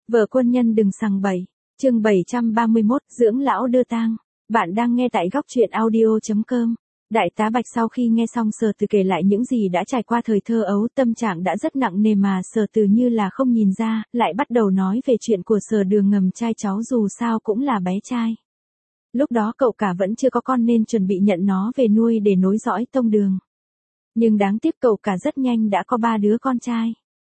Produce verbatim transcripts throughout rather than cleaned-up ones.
Vợ quân nhân đừng sằng bậy. Chương bảy trăm ba mươi mốt, dưỡng lão đưa tang. Bạn đang nghe tại góc truyện audio chấm com. Đại tá Bạch sau khi nghe xong Sở Từ kể lại những gì đã trải qua thời thơ ấu, tâm trạng đã rất nặng nề mà Sở Từ như là không nhìn ra, lại bắt đầu nói về chuyện của Sở Đường ngầm trai cháu dù sao cũng là bé trai. Lúc đó cậu cả vẫn chưa có con nên chuẩn bị nhận nó về nuôi để nối dõi tông Đường. Nhưng đáng tiếc cậu cả rất nhanh đã có ba đứa con trai.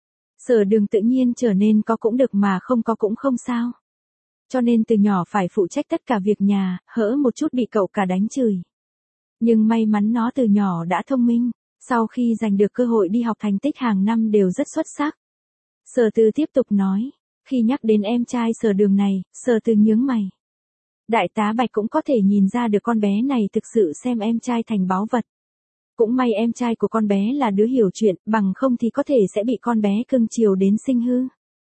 Sở Đường tự nhiên trở nên có cũng được mà không có cũng không sao. Cho nên từ nhỏ phải phụ trách tất cả việc nhà, hỡ một chút bị cậu cả đánh chửi. Nhưng may mắn nó từ nhỏ đã thông minh, sau khi giành được cơ hội đi học thành tích hàng năm đều rất xuất sắc. Sở Từ tiếp tục nói, khi nhắc đến em trai Sở Đường này, Sở Từ nhướng mày. Đại tá Bạch cũng có thể nhìn ra được con bé này thực sự xem em trai thành báu vật. Cũng may em trai của con bé là đứa hiểu chuyện, bằng không thì có thể sẽ bị con bé cưng chiều đến sinh hư.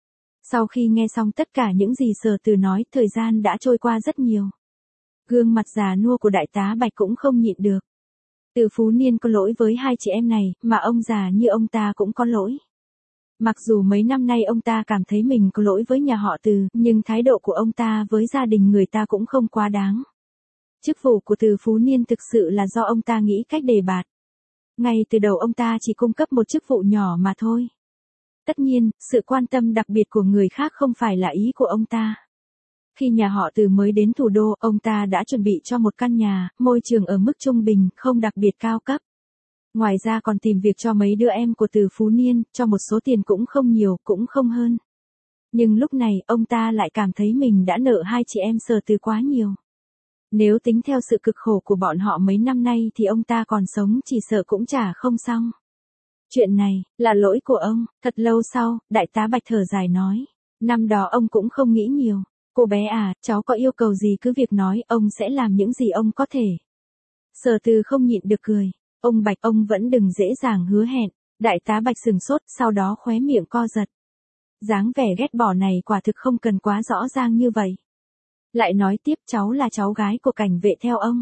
Sau khi nghe xong tất cả những gì Sở Từ nói, thời gian đã trôi qua rất nhiều. Gương mặt già nua của đại tá Bạch cũng không nhịn được. Từ Phú Niên có lỗi với hai chị em này, mà ông già như ông ta cũng có lỗi. Mặc dù mấy năm nay ông ta cảm thấy mình có lỗi với nhà họ Từ, nhưng thái độ của ông ta với gia đình người ta cũng không quá đáng. Chức vụ của Từ Phú Niên thực sự là do ông ta nghĩ cách đề bạt. Ngay từ đầu ông ta chỉ cung cấp một chức vụ nhỏ mà thôi. Tất nhiên, sự quan tâm đặc biệt của người khác không phải là ý của ông ta. Khi nhà họ Từ mới đến thủ đô, ông ta đã chuẩn bị cho một căn nhà, môi trường ở mức trung bình, không đặc biệt cao cấp. Ngoài ra còn tìm việc cho mấy đứa em của Từ Phú Niên, cho một số tiền cũng không nhiều, cũng không hơn. Nhưng lúc này, ông ta lại cảm thấy mình đã nợ hai chị em Sở Từ quá nhiều. Nếu tính theo sự cực khổ của bọn họ mấy năm nay thì ông ta còn sống chỉ sợ cũng trả không xong. Chuyện này, là lỗi của ông. Thật lâu sau, đại tá Bạch thở dài nói. Năm đó ông cũng không nghĩ nhiều. Cô bé à, cháu có yêu cầu gì cứ việc nói, ông sẽ làm những gì ông có thể. Sở Từ không nhịn được cười. Ông Bạch, ông vẫn đừng dễ dàng hứa hẹn. Đại tá Bạch sừng sốt, sau đó khóe miệng co giật. Dáng vẻ ghét bỏ này quả thực không cần quá rõ ràng như vậy. Lại nói tiếp, cháu là cháu gái của cảnh vệ theo ông.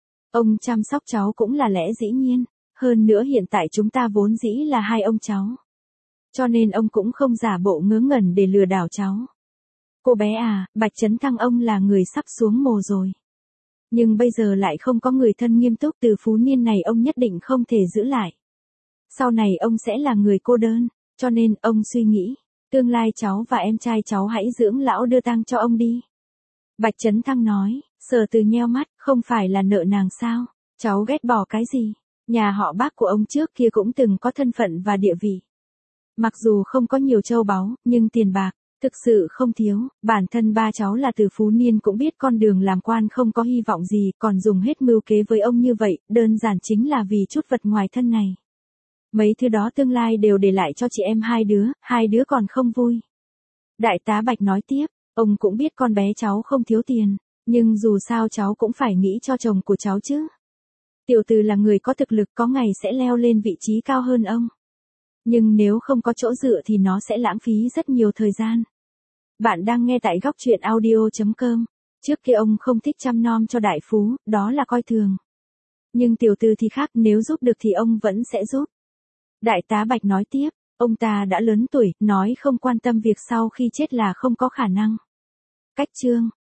Ông chăm sóc cháu cũng là lẽ dĩ nhiên. Hơn nữa hiện tại chúng ta vốn dĩ là hai ông cháu. Cho nên ông cũng không giả bộ ngớ ngẩn để lừa đảo cháu. Cô bé à, Bạch Trấn Thăng ông là người sắp xuống mồ rồi. Nhưng bây giờ lại không có người thân nghiêm túc, Từ Phú Niên này ông nhất định không thể giữ lại. Sau này ông sẽ là người cô đơn, cho nên ông suy nghĩ, tương lai cháu và em trai cháu hãy dưỡng lão đưa tang cho ông đi. Bạch Trấn Thăng nói. Sở Từ nheo mắt, không phải là nợ nàng sao, cháu ghét bỏ cái gì, nhà họ Bác của ông trước kia cũng từng có thân phận và địa vị. Mặc dù không có nhiều châu báu, nhưng tiền bạc, thực sự không thiếu, bản thân ba cháu là Từ Phú Niên cũng biết con đường làm quan không có hy vọng gì, còn dùng hết mưu kế với ông như vậy, đơn giản chính là vì chút vật ngoài thân này. Mấy thứ đó tương lai đều để lại cho chị em hai đứa, hai đứa còn không vui. Đại tá Bạch nói tiếp, ông cũng biết con bé cháu không thiếu tiền, nhưng dù sao cháu cũng phải nghĩ cho chồng của cháu chứ. Tiểu Từ là người có thực lực, có ngày sẽ leo lên vị trí cao hơn ông. Nhưng nếu không có chỗ dựa thì nó sẽ lãng phí rất nhiều thời gian. Bạn đang nghe tại góc truyện audio chấm com. Trước kia ông không thích chăm nom cho đại phú, đó là coi thường. Nhưng Tiểu Từ thì khác, nếu giúp được thì ông vẫn sẽ giúp. Đại tá Bạch nói tiếp, ông ta đã lớn tuổi, nói không quan tâm việc sau khi chết là không có khả năng. Cách chương,